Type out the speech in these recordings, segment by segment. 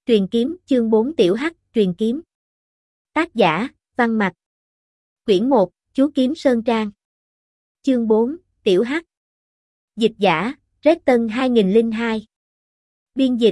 Truyền kiếm, chương 4 Tiểu Hắc, truyền kiếm. Tác giả, Văn Mặc. Quyển 1, Chú Kiếm Sơn Trang. Chương 4, Tiểu Hắc. Dịch giả, Red Tân 2002. Biên dịch,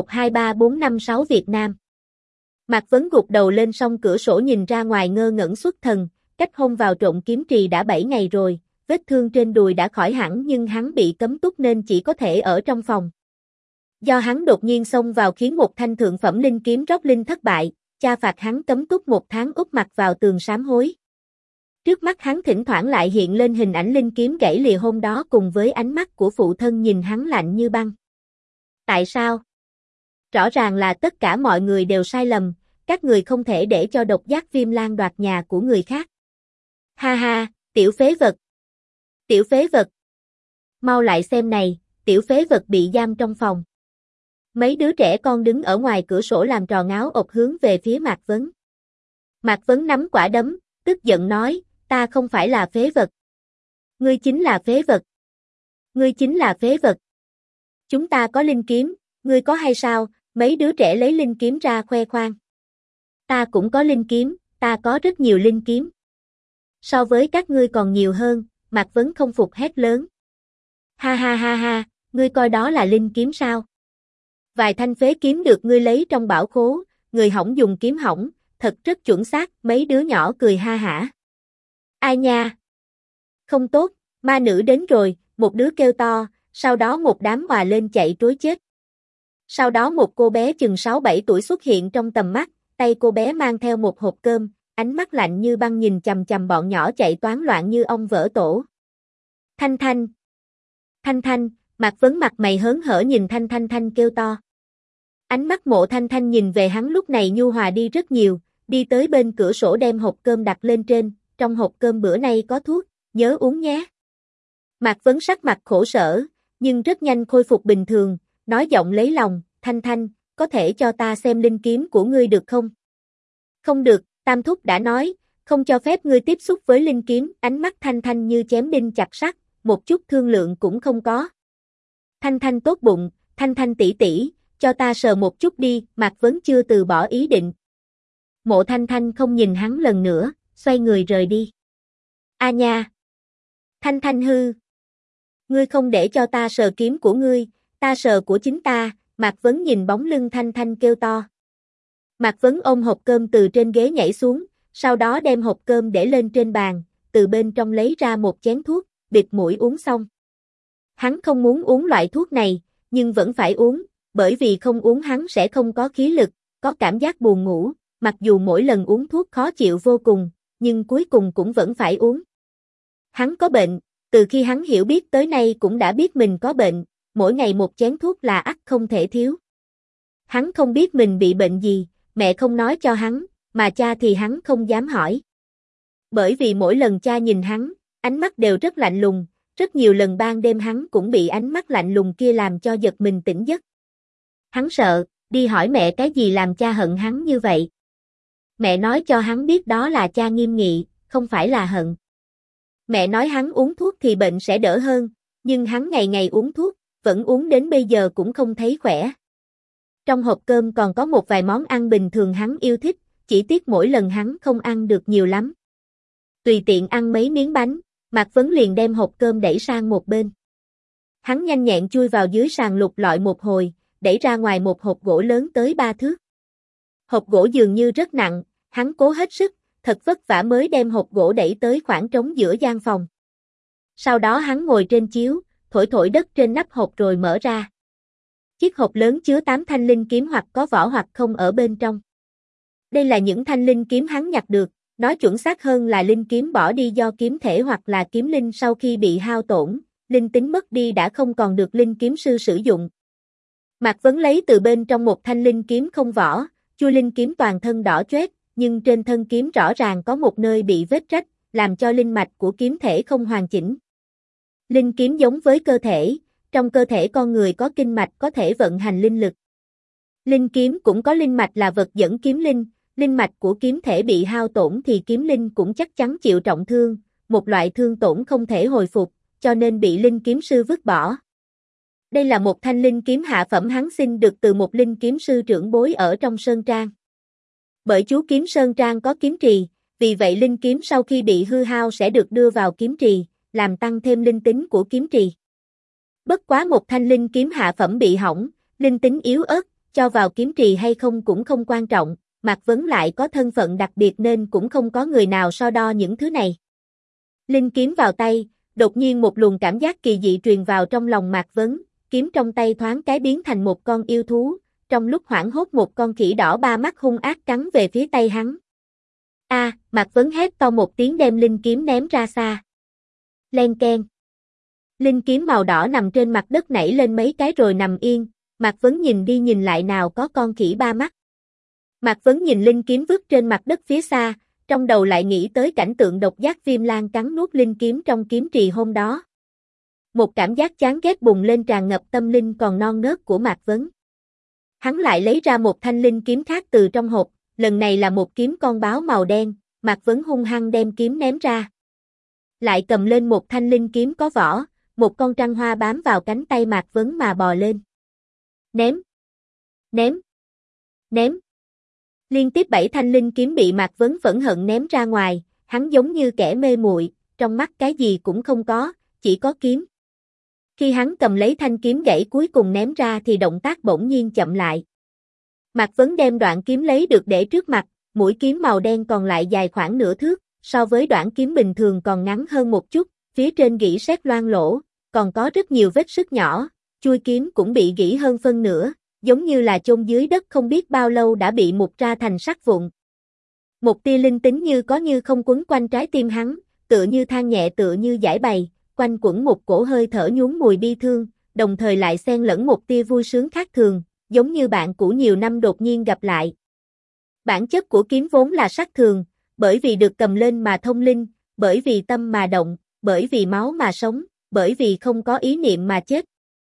123456 Việt Nam. Mạc Vấn gục đầu lên song cửa sổ nhìn ra ngoài ngơ ngẩn xuất thần, cách hôm vào trộn kiếm trì đã 7 ngày rồi, vết thương trên đùi đã khỏi hẳn nhưng hắn bị cấm túc nên chỉ có thể ở trong phòng. Do hắn đột nhiên xông vào khiến một thanh thượng phẩm linh kiếm Róc Linh thất bại, cha phạt hắn cấm túc 1 tháng úp mặt vào tường sám hối. Trước mắt hắn thỉnh thoảng lại hiện lên hình ảnh linh kiếm gãy lìa hôm đó cùng với ánh mắt của phụ thân nhìn hắn lạnh như băng. Tại sao? Rõ ràng là tất cả mọi người đều sai lầm, các người không thể để cho độc giác viêm lan đoạt nhà của người khác. Ha ha, tiểu phế vật. Tiểu phế vật. Mau lại xem này, tiểu phế vật bị giam trong phòng. Mấy đứa trẻ con đứng ở ngoài cửa sổ làm trò ngáo ộc hướng về phía Mạc Vấn. Mạc Vấn nắm quả đấm, tức giận nói, ta không phải là phế vật. Ngươi chính là phế vật. Ngươi chính là phế vật. Chúng ta có linh kiếm, ngươi có hay sao? Mấy đứa trẻ lấy linh kiếm ra khoe khoang. Ta cũng có linh kiếm, ta có rất nhiều linh kiếm. So với các ngươi còn nhiều hơn, Mạc Vấn không phục hét lớn. Ha ha ha ha, ngươi coi đó là linh kiếm sao? Vài thanh phế kiếm được ngươi lấy trong bảo khố, người hỏng dùng kiếm hỏng, thật rất chuẩn xác, mấy đứa nhỏ cười ha hả. Ai nha? Không tốt, ma nữ đến rồi, một đứa kêu to, sau đó một đám òa lên chạy trối chết. Sau đó một cô bé chừng 6-7 tuổi xuất hiện trong tầm mắt, tay cô bé mang theo một hộp cơm, ánh mắt lạnh như băng nhìn chằm chằm bọn nhỏ chạy toán loạn như ong vỡ tổ. Thanh Thanh. Thanh Thanh, Mạc Vấn mặt mày hớn hở nhìn Thanh Thanh kêu to. Ánh mắt Mộ Thanh Thanh nhìn về hắn lúc này nhu hòa đi rất nhiều, đi tới bên cửa sổ đem hộp cơm đặt lên trên, trong hộp cơm bữa nay có thuốc, nhớ uống nhé. Mạc Vấn sắc mặt khổ sở, nhưng rất nhanh khôi phục bình thường, nói giọng lấy lòng, Thanh Thanh, có thể cho ta xem linh kiếm của ngươi được không? Không được, Tam Thúc đã nói, không cho phép ngươi tiếp xúc với linh kiếm, ánh mắt Thanh Thanh như chém đinh chặt sắt, một chút thương lượng cũng không có. Thanh Thanh tốt bụng, Thanh Thanh tỷ tỷ, cho ta sờ một chút đi, Mạc Vấn chưa từ bỏ ý định. Mộ Thanh Thanh không nhìn hắn lần nữa, xoay người rời đi. A nha! Thanh Thanh hư! Ngươi không để cho ta sờ kiếm của ngươi, ta sờ của chính ta, Mạc Vấn nhìn bóng lưng Thanh Thanh kêu to. Mạc Vấn ôm hộp cơm từ trên ghế nhảy xuống, sau đó đem hộp cơm để lên trên bàn, từ bên trong lấy ra một chén thuốc, bịt mũi uống xong. Hắn không muốn uống loại thuốc này, nhưng vẫn phải uống, bởi vì không uống hắn sẽ không có khí lực, có cảm giác buồn ngủ, mặc dù mỗi lần uống thuốc khó chịu vô cùng, nhưng cuối cùng cũng vẫn phải uống. Hắn có bệnh, từ khi hắn hiểu biết tới nay cũng đã biết mình có bệnh, mỗi ngày một chén thuốc là ắt không thể thiếu. Hắn không biết mình bị bệnh gì, mẹ không nói cho hắn, mà cha thì hắn không dám hỏi. Bởi vì mỗi lần cha nhìn hắn, ánh mắt đều rất lạnh lùng, rất nhiều lần ban đêm hắn cũng bị ánh mắt lạnh lùng kia làm cho giật mình tỉnh giấc. Hắn sợ, đi hỏi mẹ cái gì làm cha hận hắn như vậy. Mẹ nói cho hắn biết đó là cha nghiêm nghị, không phải là hận. Mẹ nói hắn uống thuốc thì bệnh sẽ đỡ hơn, nhưng hắn ngày ngày uống thuốc, vẫn uống đến bây giờ cũng không thấy khỏe. Trong hộp cơm còn có một vài món ăn bình thường hắn yêu thích, chỉ tiếc mỗi lần hắn không ăn được nhiều lắm. Tùy tiện ăn mấy miếng bánh, Mạc Vấn liền đem hộp cơm đẩy sang một bên. Hắn nhanh nhẹn chui vào dưới sàn lục lọi một hồi, đẩy ra ngoài một hộp gỗ lớn tới 3 thước. Hộp gỗ dường như rất nặng, hắn cố hết sức, thật vất vả mới đem hộp gỗ đẩy tới khoảng trống giữa gian phòng. Sau đó hắn ngồi trên chiếu, thổi thổi đất trên nắp hộp rồi mở ra. Chiếc hộp lớn chứa 8 thanh linh kiếm hoặc có vỏ hoặc không ở bên trong. Đây là những thanh linh kiếm hắn nhặt được, nói chuẩn xác hơn là linh kiếm bỏ đi do kiếm thể hoặc là kiếm linh sau khi bị hao tổn, linh tính mất đi đã không còn được linh kiếm sư sử dụng. Mạc Vấn lấy từ bên trong một thanh linh kiếm không vỏ, chui linh kiếm toàn thân đỏ chót, nhưng trên thân kiếm rõ ràng có một nơi bị vết rách, làm cho linh mạch của kiếm thể không hoàn chỉnh. Linh kiếm giống với cơ thể, trong cơ thể con người có kinh mạch có thể vận hành linh lực. Linh kiếm cũng có linh mạch là vật dẫn kiếm linh mạch của kiếm thể bị hao tổn thì kiếm linh cũng chắc chắn chịu trọng thương, một loại thương tổn không thể hồi phục, cho nên bị linh kiếm sư vứt bỏ. Đây là một thanh linh kiếm hạ phẩm hắn xin được từ một linh kiếm sư trưởng bối ở trong Sơn Trang. Bởi chú kiếm Sơn Trang có kiếm trì, vì vậy linh kiếm sau khi bị hư hao sẽ được đưa vào kiếm trì, làm tăng thêm linh tính của kiếm trì. Bất quá một thanh linh kiếm hạ phẩm bị hỏng, linh tính yếu ớt, cho vào kiếm trì hay không cũng không quan trọng, Mạc Vấn lại có thân phận đặc biệt nên cũng không có người nào so đo những thứ này. Linh kiếm vào tay, đột nhiên một luồng cảm giác kỳ dị truyền vào trong lòng Mạc Vấn, kiếm trong tay thoáng cái biến thành một con yêu thú, trong lúc hoảng hốt một con khỉ đỏ ba mắt hung ác cắn về phía tay hắn. Mạc Vấn hét to một tiếng đem linh kiếm ném ra xa. Len keng. Linh kiếm màu đỏ nằm trên mặt đất nảy lên mấy cái rồi nằm yên, Mạc Vấn nhìn đi nhìn lại nào có con khỉ ba mắt. Mạc Vấn nhìn linh kiếm vứt trên mặt đất phía xa, trong đầu lại nghĩ tới cảnh tượng độc giác viêm lang cắn nuốt linh kiếm trong kiếm trì hôm đó. Một cảm giác chán ghét bùng lên tràn ngập tâm linh còn non nớt của Mạc Vấn. Hắn lại lấy ra một thanh linh kiếm khác từ trong hộp, lần này là một kiếm con báo màu đen, Mạc Vấn hung hăng đem kiếm ném ra. Lại cầm lên một thanh linh kiếm có vỏ, một con trăng hoa bám vào cánh tay Mạc Vấn mà bò lên. Ném. Ném. Ném. Liên tiếp 7 thanh linh kiếm bị Mạc Vấn phẫn hận ném ra ngoài, hắn giống như kẻ mê muội, trong mắt cái gì cũng không có, chỉ có kiếm. Khi hắn cầm lấy thanh kiếm gãy cuối cùng ném ra thì động tác bỗng nhiên chậm lại. Mạc Vấn đem đoạn kiếm lấy được để trước mặt, mũi kiếm màu đen còn lại dài khoảng nửa thước, so với đoạn kiếm bình thường còn ngắn hơn một chút, phía trên gỉ sét loang lỗ, còn có rất nhiều vết sứt nhỏ, chuôi kiếm cũng bị gỉ hơn phân nửa, giống như là chôn dưới đất không biết bao lâu đã bị mục ra thành sắt vụn. Một tia linh tính như có như không quấn quanh trái tim hắn, tựa như than nhẹ tựa như giải bày, quanh quẩn một cổ hơi thở nhuốm mùi bi thương, đồng thời lại xen lẫn một tia vui sướng khác thường, giống như bạn cũ nhiều năm đột nhiên gặp lại. Bản chất của kiếm vốn là sát thường, bởi vì được cầm lên mà thông linh, bởi vì tâm mà động, bởi vì máu mà sống, bởi vì không có ý niệm mà chết.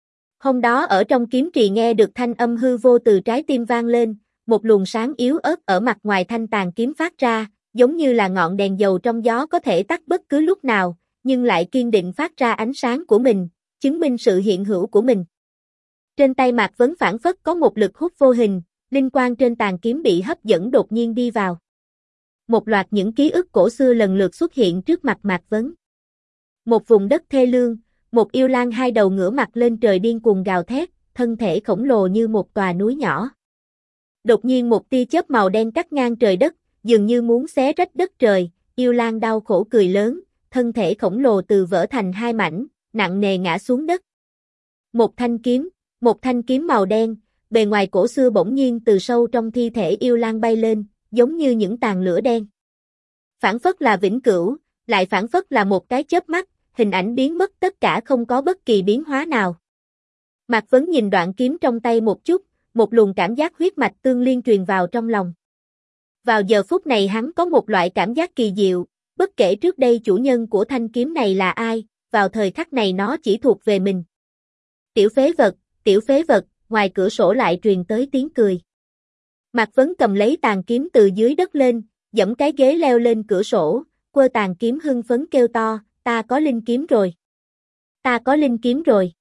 Hôm đó ở trong kiếm trì nghe được thanh âm hư vô từ trái tim vang lên, một luồng sáng yếu ớt ở mặt ngoài thanh tàn kiếm phát ra, giống như là ngọn đèn dầu trong gió có thể tắt bất cứ lúc nào, nhưng lại kiên định phát ra ánh sáng của mình, chứng minh sự hiện hữu của mình. Trên tay Mạc Vấn phảng phất có một lực hút vô hình, linh quang trên tàn kiếm bị hấp dẫn đột nhiên đi vào. Một loạt những ký ức cổ xưa lần lượt xuất hiện trước mặt Mạc Vấn. Một vùng đất thê lương, một yêu lang hai đầu ngửa mặt lên trời điên cuồng gào thét, thân thể khổng lồ như một tòa núi nhỏ. Đột nhiên một tia chớp màu đen cắt ngang trời đất, dường như muốn xé rách đất trời, yêu lang đau khổ cười lớn, thân thể khổng lồ từ vỡ thành hai mảnh, nặng nề ngã xuống đất. Một thanh kiếm màu đen, bề ngoài cổ xưa bỗng nhiên từ sâu trong thi thể yêu lang bay lên, giống như những tàn lửa đen. Phảng phất là vĩnh cửu, lại phảng phất là một cái chớp mắt, hình ảnh biến mất tất cả không có bất kỳ biến hóa nào. Mạc Vấn nhìn đoạn kiếm trong tay một chút, một luồng cảm giác huyết mạch tương liên truyền vào trong lòng. Vào giờ phút này hắn có một loại cảm giác kỳ diệu, bất kể trước đây chủ nhân của thanh kiếm này là ai, vào thời khắc này nó chỉ thuộc về mình. Tiểu phế vật, ngoài cửa sổ lại truyền tới tiếng cười. Mạc Vấn cầm lấy tàn kiếm từ dưới đất lên, giẫm cái ghế leo lên cửa sổ, quơ tàn kiếm hưng phấn kêu to, ta có linh kiếm rồi. Ta có linh kiếm rồi.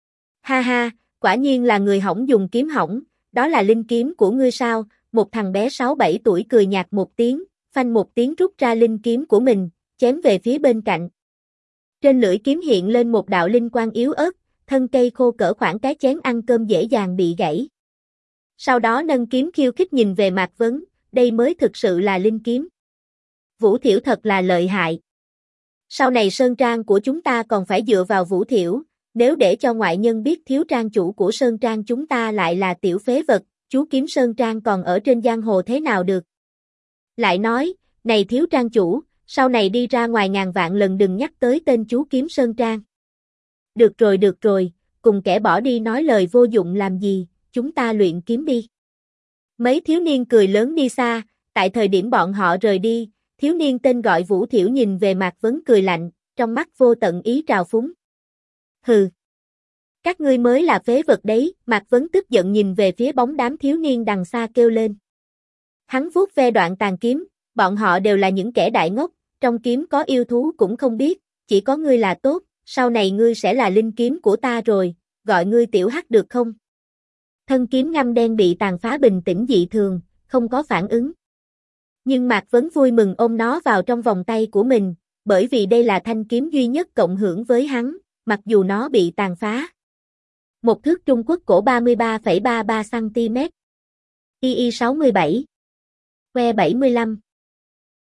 Ha ha, quả nhiên là người hỏng dùng kiếm hỏng, đó là linh kiếm của ngươi sao? Một thằng bé 6-7 tuổi cười nhạt một tiếng, phanh một tiếng rút ra linh kiếm của mình, chém về phía bên cạnh. Trên lưỡi kiếm hiện lên một đạo linh quang yếu ớt, thân cây khô cỡ khoảng cái chén ăn cơm dễ dàng bị gãy. Sau đó nâng kiếm khiêu khích nhìn về Mạc Vấn, đây mới thực sự là linh kiếm. Vũ Thiểu thật là lợi hại. Sau này Sơn Trang của chúng ta còn phải dựa vào Vũ Thiểu, nếu để cho ngoại nhân biết thiếu trang chủ của Sơn Trang chúng ta lại là tiểu phế vật, chú kiếm Sơn Trang còn ở trên giang hồ thế nào được. Lại nói, này thiếu trang chủ, sau này đi ra ngoài ngàn vạn lần đừng nhắc tới tên chú kiếm Sơn Trang. Được rồi, cùng kẻ bỏ đi nói lời vô dụng làm gì, chúng ta luyện kiếm đi. Mấy thiếu niên cười lớn đi xa, tại thời điểm bọn họ rời đi, thiếu niên tên gọi Vũ Thiểu nhìn về Mạc Vấn cười lạnh, trong mắt vô tận ý trào phúng. Hừ. Các ngươi mới là phế vật đấy, Mạc Vấn tức giận nhìn về phía bóng đám thiếu niên đằng xa kêu lên. Hắn vuốt ve đoạn tàn kiếm, bọn họ đều là những kẻ đại ngốc, trong kiếm có yêu thú cũng không biết, chỉ có ngươi là tốt, sau này ngươi sẽ là linh kiếm của ta rồi, gọi ngươi tiểu hắc được không? Thân kiếm ngăm đen bị tàn phá bình tĩnh dị thường, không có phản ứng. Nhưng Mạc Vấn vui mừng ôm nó vào trong vòng tay của mình, bởi vì đây là thanh kiếm duy nhất cộng hưởng với hắn, mặc dù nó bị tàn phá. Một thước Trung Quốc cổ 33,33 cm. II 67. Que 75.